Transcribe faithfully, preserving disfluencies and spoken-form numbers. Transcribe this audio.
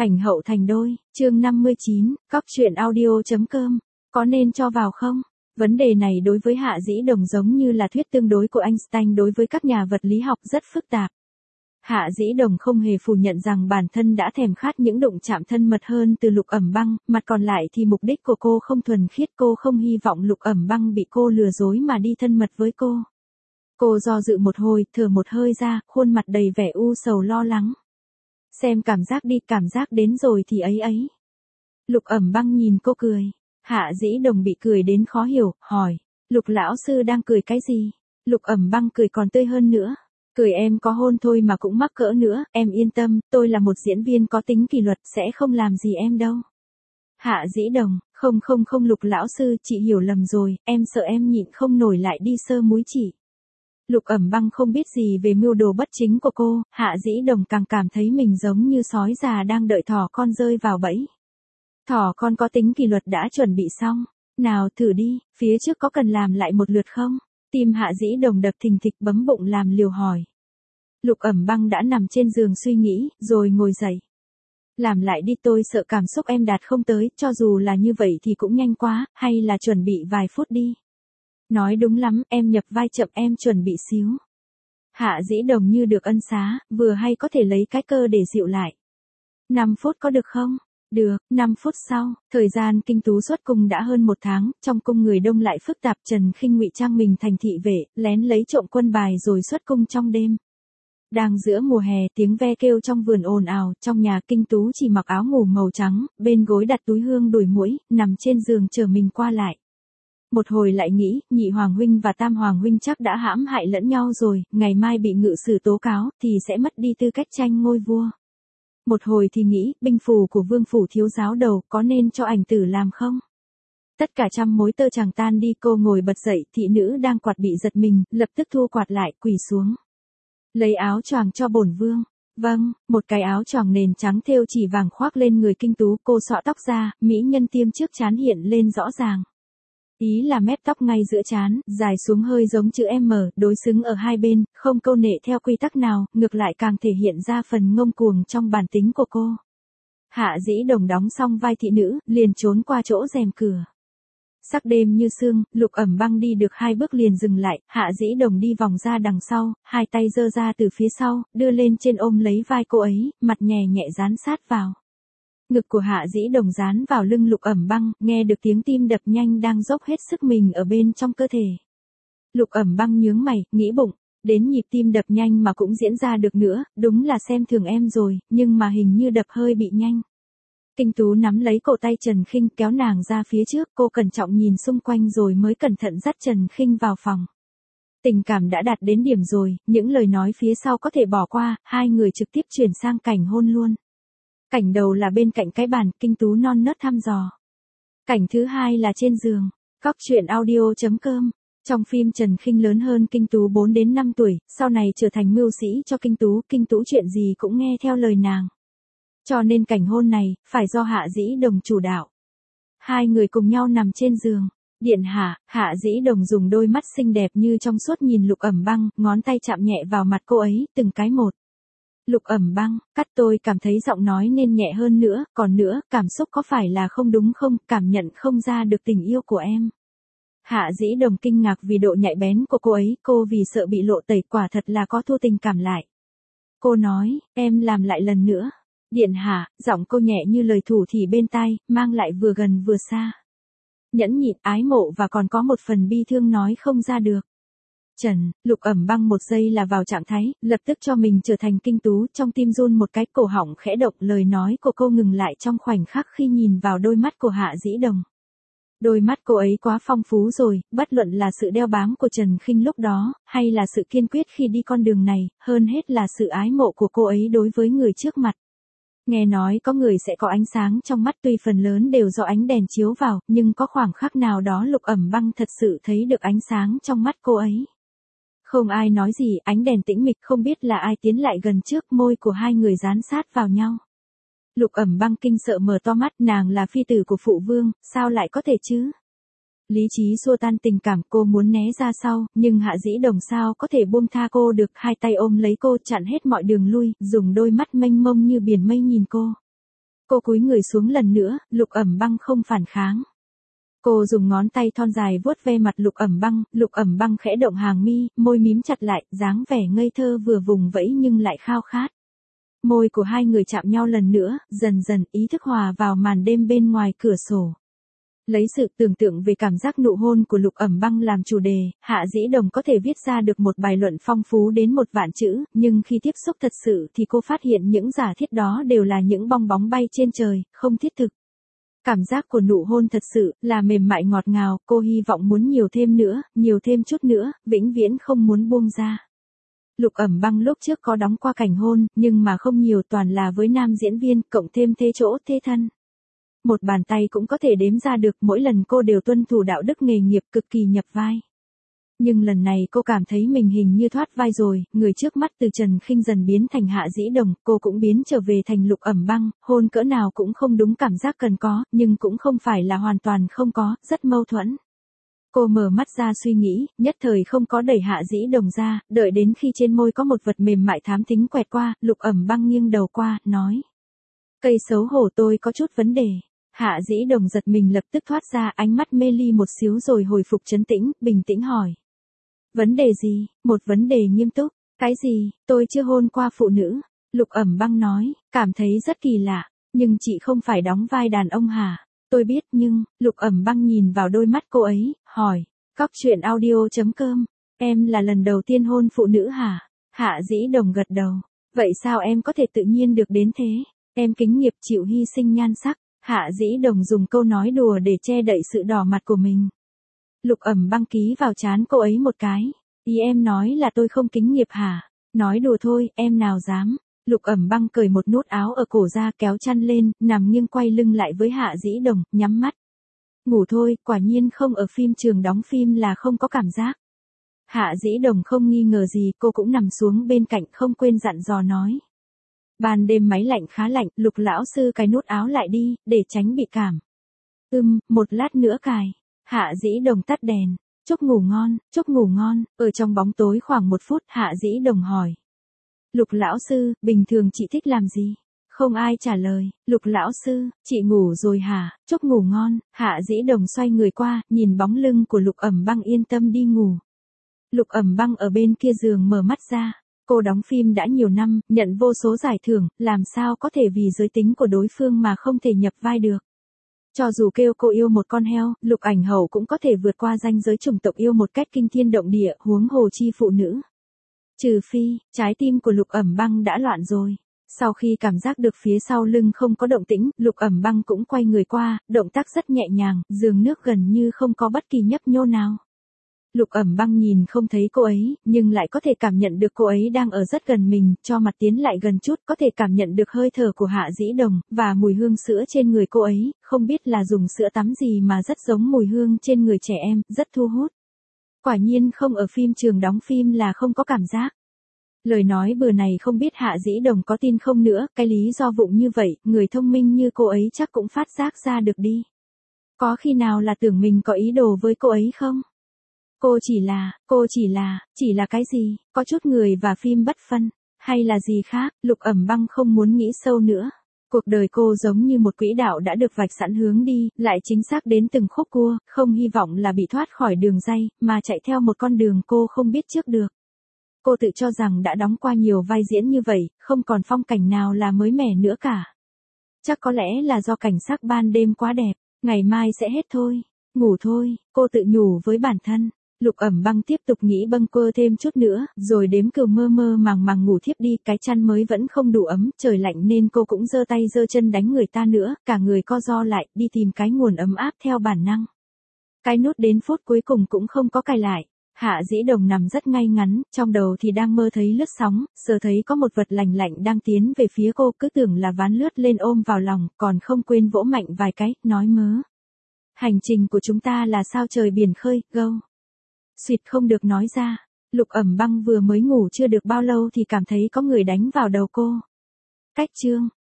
Ảnh hậu thành đôi, chương năm mươi chín, cóc truyện audio.com, có nên cho vào không? Vấn đề này đối với Hạ Dĩ Đồng giống như là thuyết tương đối của Einstein đối với các nhà vật lý học rất phức tạp. Hạ Dĩ Đồng không hề phủ nhận rằng bản thân đã thèm khát những đụng chạm thân mật hơn từ Lục Ẩm Băng, mặt còn lại thì mục đích của cô không thuần khiết, cô không hy vọng Lục Ẩm Băng bị cô lừa dối mà đi thân mật với cô. Cô do dự một hồi, thở một hơi ra, khuôn mặt đầy vẻ u sầu lo lắng. Xem cảm giác đi, cảm giác đến rồi thì ấy ấy. Lục Ẩm Băng nhìn cô cười. Hạ Dĩ Đồng bị cười đến khó hiểu, hỏi, Lục lão sư đang cười cái gì? Lục Ẩm Băng cười còn tươi hơn nữa. Cười em có hôn thôi mà cũng mắc cỡ nữa, em yên tâm, tôi là một diễn viên có tính kỷ luật, sẽ không làm gì em đâu. Hạ Dĩ Đồng, không không không Lục lão sư, chị hiểu lầm rồi, em sợ em nhịn không nổi lại đi sơ múi chị. Lục Ẩm Băng không biết gì về mưu đồ bất chính của cô, Hạ Dĩ Đồng càng cảm thấy mình giống như sói già đang đợi thỏ con rơi vào bẫy. Thỏ con có tính kỷ luật đã chuẩn bị xong, nào thử đi, phía trước có cần làm lại một lượt không? Tim Hạ Dĩ Đồng đập thình thịch, bấm bụng làm liều hỏi. Lục Ẩm Băng đã nằm trên giường suy nghĩ, rồi ngồi dậy. Làm lại đi, tôi sợ cảm xúc em đạt không tới, cho dù là như vậy thì cũng nhanh quá, hay là chuẩn bị vài phút đi. Nói đúng lắm, em nhập vai chậm, em chuẩn bị xíu. Hạ Dĩ Đồng như được ân xá, vừa hay có thể lấy cái cơ để dịu lại. năm phút có được không? Được, năm phút sau, thời gian Kinh Tú xuất cung đã hơn một tháng, trong cung người đông lại phức tạp, Trần Khinh ngụy trang mình thành thị vệ, lén lấy trộm quân bài rồi xuất cung trong đêm. Đang giữa mùa hè, tiếng ve kêu trong vườn ồn ào, trong nhà Kinh Tú chỉ mặc áo ngủ màu trắng, bên gối đặt túi hương đuổi muỗi, nằm trên giường chờ mình qua lại. Một hồi lại nghĩ, nhị hoàng huynh và tam hoàng huynh chắc đã hãm hại lẫn nhau rồi, ngày mai bị ngự sử tố cáo, thì sẽ mất đi tư cách tranh ngôi vua. Một hồi thì nghĩ, binh phù của vương phủ thiếu giáo đầu, có nên cho ảnh tử làm không? Tất cả trăm mối tơ chẳng tan đi, cô ngồi bật dậy, thị nữ đang quạt bị giật mình, lập tức thu quạt lại, quỳ xuống. Lấy áo choàng cho bổn vương. Vâng, một cái áo choàng nền trắng thêu chỉ vàng khoác lên người Kinh Tú, cô xõa tóc ra, mỹ nhân tiêm trước trán hiện lên rõ ràng. Ý là mép tóc ngay giữa trán, dài xuống hơi giống chữ M, đối xứng ở hai bên, không câu nệ theo quy tắc nào, ngược lại càng thể hiện ra phần ngông cuồng trong bản tính của cô. Hạ Dĩ Đồng đóng xong vai thị nữ, liền trốn qua chỗ rèm cửa. Sắc đêm như sương, Lục Ẩm Băng đi được hai bước liền dừng lại, Hạ Dĩ Đồng đi vòng ra đằng sau, hai tay giơ ra từ phía sau, đưa lên trên ôm lấy vai cô ấy, mặt nhẹ nhẹ dán sát vào. Ngực của Hạ Dĩ Đồng dán vào lưng Lục Ẩm Băng, nghe được tiếng tim đập nhanh đang dốc hết sức mình ở bên trong cơ thể. Lục Ẩm Băng nhướng mày, nghĩ bụng, đến nhịp tim đập nhanh mà cũng diễn ra được nữa, đúng là xem thường em rồi, nhưng mà hình như đập hơi bị nhanh. Kinh Tú nắm lấy cổ tay Trần Khinh kéo nàng ra phía trước, cô cẩn trọng nhìn xung quanh rồi mới cẩn thận dắt Trần Khinh vào phòng. Tình cảm đã đạt đến điểm rồi, những lời nói phía sau có thể bỏ qua, hai người trực tiếp chuyển sang cảnh hôn luôn. Cảnh đầu là bên cạnh cái bàn, Kinh Tú non nớt thăm dò. Cảnh thứ hai là trên giường. Cóc truyện audio.com. Trong phim Trần Khinh lớn hơn Kinh Tú bốn đến năm tuổi, sau này trở thành mưu sĩ cho Kinh Tú, Kinh Tú chuyện gì cũng nghe theo lời nàng. Cho nên cảnh hôn này, phải do Hạ Dĩ Đồng chủ đạo. Hai người cùng nhau nằm trên giường. Điện hạ, Hạ Dĩ Đồng dùng đôi mắt xinh đẹp như trong suốt nhìn Lục Ẩm Băng, ngón tay chạm nhẹ vào mặt cô ấy, từng cái một. Lục Ẩm Băng, cắt, tôi cảm thấy giọng nói nên nhẹ hơn nữa, còn nữa, cảm xúc có phải là không đúng không, cảm nhận không ra được tình yêu của em. Hạ Dĩ Đồng kinh ngạc vì độ nhạy bén của cô ấy, cô vì sợ bị lộ tẩy, quả thật là có thu tình cảm lại. Cô nói, em làm lại lần nữa. Điện hạ, giọng cô nhẹ như lời thủ thỉ bên tai, mang lại vừa gần vừa xa. Nhẫn nhịn, ái mộ và còn có một phần bi thương nói không ra được. Trần, Lục Ẩm Băng một giây là vào trạng thái, lập tức cho mình trở thành Kinh Tú, trong tim run một cái, cổ họng khẽ động, lời nói của cô ngừng lại trong khoảnh khắc khi nhìn vào đôi mắt của Hạ Dĩ Đồng. Đôi mắt cô ấy quá phong phú rồi, bất luận là sự đeo bám của Trần Khinh lúc đó, hay là sự kiên quyết khi đi con đường này, hơn hết là sự ái mộ của cô ấy đối với người trước mặt. Nghe nói có người sẽ có ánh sáng trong mắt, tuy phần lớn đều do ánh đèn chiếu vào, nhưng có khoảng khắc nào đó Lục Ẩm Băng thật sự thấy được ánh sáng trong mắt cô ấy. Không ai nói gì, ánh đèn tĩnh mịch, không biết là ai tiến lại gần trước, môi của hai người dán sát vào nhau. Lục Ẩm Băng kinh sợ mở to mắt, nàng là phi tử của phụ vương, sao lại có thể chứ? Lý trí xua tan tình cảm, cô muốn né ra sau, nhưng Hạ Dĩ Đồng sao có thể buông tha cô được, hai tay ôm lấy cô chặn hết mọi đường lui, dùng đôi mắt mênh mông như biển mây nhìn cô. Cô cúi người xuống lần nữa, Lục Ẩm Băng không phản kháng. Cô dùng ngón tay thon dài vuốt ve mặt Lục Ẩm Băng, Lục Ẩm Băng khẽ động hàng mi, môi mím chặt lại, dáng vẻ ngây thơ vừa vùng vẫy nhưng lại khao khát. Môi của hai người chạm nhau lần nữa, dần dần ý thức hòa vào màn đêm bên ngoài cửa sổ. Lấy sự tưởng tượng về cảm giác nụ hôn của Lục Ẩm Băng làm chủ đề, Hạ Dĩ Đồng có thể viết ra được một bài luận phong phú đến một vạn chữ, nhưng khi tiếp xúc thật sự thì cô phát hiện những giả thiết đó đều là những bong bóng bay trên trời, không thiết thực. Cảm giác của nụ hôn thật sự là mềm mại ngọt ngào, cô hy vọng muốn nhiều thêm nữa, nhiều thêm chút nữa, vĩnh viễn không muốn buông ra. Lục Ẩm Băng lúc trước có đóng qua cảnh hôn, nhưng mà không nhiều, toàn là với nam diễn viên, cộng thêm thế chỗ thế thân. Một bàn tay cũng có thể đếm ra được, mỗi lần cô đều tuân thủ đạo đức nghề nghiệp, cực kỳ nhập vai. Nhưng lần này cô cảm thấy mình hình như thoát vai rồi, người trước mắt từ Trần Khinh dần biến thành Hạ Dĩ Đồng, cô cũng biến trở về thành Lục Ẩm Băng, hôn cỡ nào cũng không đúng cảm giác cần có, nhưng cũng không phải là hoàn toàn không có, rất mâu thuẫn. Cô mở mắt ra suy nghĩ, nhất thời không có đẩy Hạ Dĩ Đồng ra, đợi đến khi trên môi có một vật mềm mại thám thính quẹt qua, Lục Ẩm Băng nghiêng đầu qua, nói. Cây xấu hổ tôi có chút vấn đề. Hạ Dĩ Đồng giật mình lập tức thoát ra, ánh mắt mê ly một xíu rồi hồi phục trấn tĩnh, bình tĩnh hỏi. Vấn đề gì? Một vấn đề nghiêm túc. Cái gì? Tôi chưa hôn qua phụ nữ. Lục Ẩm Băng nói, cảm thấy rất kỳ lạ. Nhưng chị không phải đóng vai đàn ông hả? Tôi biết nhưng, Lục Ẩm Băng nhìn vào đôi mắt cô ấy, hỏi. Cóc truyện audio chấm com. Em là lần đầu tiên hôn phụ nữ hả? Hạ Dĩ Đồng gật đầu. Vậy sao em có thể tự nhiên được đến thế? Em kính nghiệp chịu hy sinh nhan sắc. Hạ Dĩ Đồng dùng câu nói đùa để che đậy sự đỏ mặt của mình. Lục Ẩm Băng ký vào trán cô ấy một cái. Ý em nói là tôi không kính nghiệp hả? Nói đùa thôi, em nào dám. Lục Ẩm Băng cởi một nút áo ở cổ ra, kéo chăn lên, nằm nghiêng quay lưng lại với Hạ Dĩ Đồng, nhắm mắt. Ngủ thôi, quả nhiên không ở phim trường đóng phim là không có cảm giác. Hạ Dĩ Đồng không nghi ngờ gì, cô cũng nằm xuống bên cạnh, không quên dặn dò nói. Ban đêm máy lạnh khá lạnh, Lục lão sư cài nút áo lại đi, để tránh bị cảm. Ừm, một lát nữa cài. Hạ Dĩ Đồng tắt đèn. Chúc ngủ ngon, chúc ngủ ngon. Ở trong bóng tối khoảng một phút, Hạ Dĩ Đồng hỏi. Lục lão sư, bình thường chị thích làm gì? Không ai trả lời. Lục lão sư, chị ngủ rồi hả? Chúc ngủ ngon. Hạ Dĩ Đồng xoay người qua, nhìn bóng lưng của Lục Ẩm Băng, yên tâm đi ngủ. Lục Ẩm Băng ở bên kia giường mở mắt ra. Cô đóng phim đã nhiều năm, nhận vô số giải thưởng, làm sao có thể vì giới tính của đối phương mà không thể nhập vai được. Cho dù kêu cô yêu một con heo, Lục Ảnh Hậu cũng có thể vượt qua ranh giới chủng tộc yêu một cách kinh thiên động địa, huống hồ chi phụ nữ. Trừ phi, trái tim của Lục Ẩm Băng đã loạn rồi. Sau khi cảm giác được phía sau lưng không có động tĩnh, Lục Ẩm Băng cũng quay người qua, động tác rất nhẹ nhàng, giường nước gần như không có bất kỳ nhấp nhô nào. Lục Ẩm Băng nhìn không thấy cô ấy, nhưng lại có thể cảm nhận được cô ấy đang ở rất gần mình, cho mặt tiến lại gần chút, có thể cảm nhận được hơi thở của Hạ Dĩ Đồng, và mùi hương sữa trên người cô ấy, không biết là dùng sữa tắm gì mà rất giống mùi hương trên người trẻ em, rất thu hút. Quả nhiên không ở phim trường đóng phim là không có cảm giác. Lời nói bừa này không biết Hạ Dĩ Đồng có tin không nữa, cái lý do vụng như vậy, người thông minh như cô ấy chắc cũng phát giác ra được đi. Có khi nào là tưởng mình có ý đồ với cô ấy không? Cô chỉ là, cô chỉ là, chỉ là cái gì, có chút người và phim bất phân, hay là gì khác, Lục Ẩm Băng không muốn nghĩ sâu nữa. Cuộc đời cô giống như một quỹ đạo đã được vạch sẵn hướng đi, lại chính xác đến từng khúc cua, không hy vọng là bị thoát khỏi đường ray, mà chạy theo một con đường cô không biết trước được. Cô tự cho rằng đã đóng qua nhiều vai diễn như vậy, không còn phong cảnh nào là mới mẻ nữa cả. Chắc có lẽ là do cảnh sắc ban đêm quá đẹp, ngày mai sẽ hết thôi, ngủ thôi, cô tự nhủ với bản thân. Lục Ẩm Băng tiếp tục nghĩ bâng quơ thêm chút nữa, rồi đếm cừu mơ mơ màng màng ngủ thiếp đi, cái chăn mới vẫn không đủ ấm, trời lạnh nên cô cũng giơ tay giơ chân đánh người ta nữa, cả người co ro lại, đi tìm cái nguồn ấm áp theo bản năng. Cái nút đến phút cuối cùng cũng không có cài lại. Hạ Dĩ Đồng nằm rất ngay ngắn, trong đầu thì đang mơ thấy lướt sóng, giờ thấy có một vật lành lạnh đang tiến về phía cô, cứ tưởng là ván lướt lên ôm vào lòng, còn không quên vỗ mạnh vài cái, nói mớ. Hành trình của chúng ta là sao trời biển khơi, go. Xuyệt không được nói ra. Lục Ẩm Băng vừa mới ngủ chưa được bao lâu thì cảm thấy có người đánh vào đầu cô. Cách chương.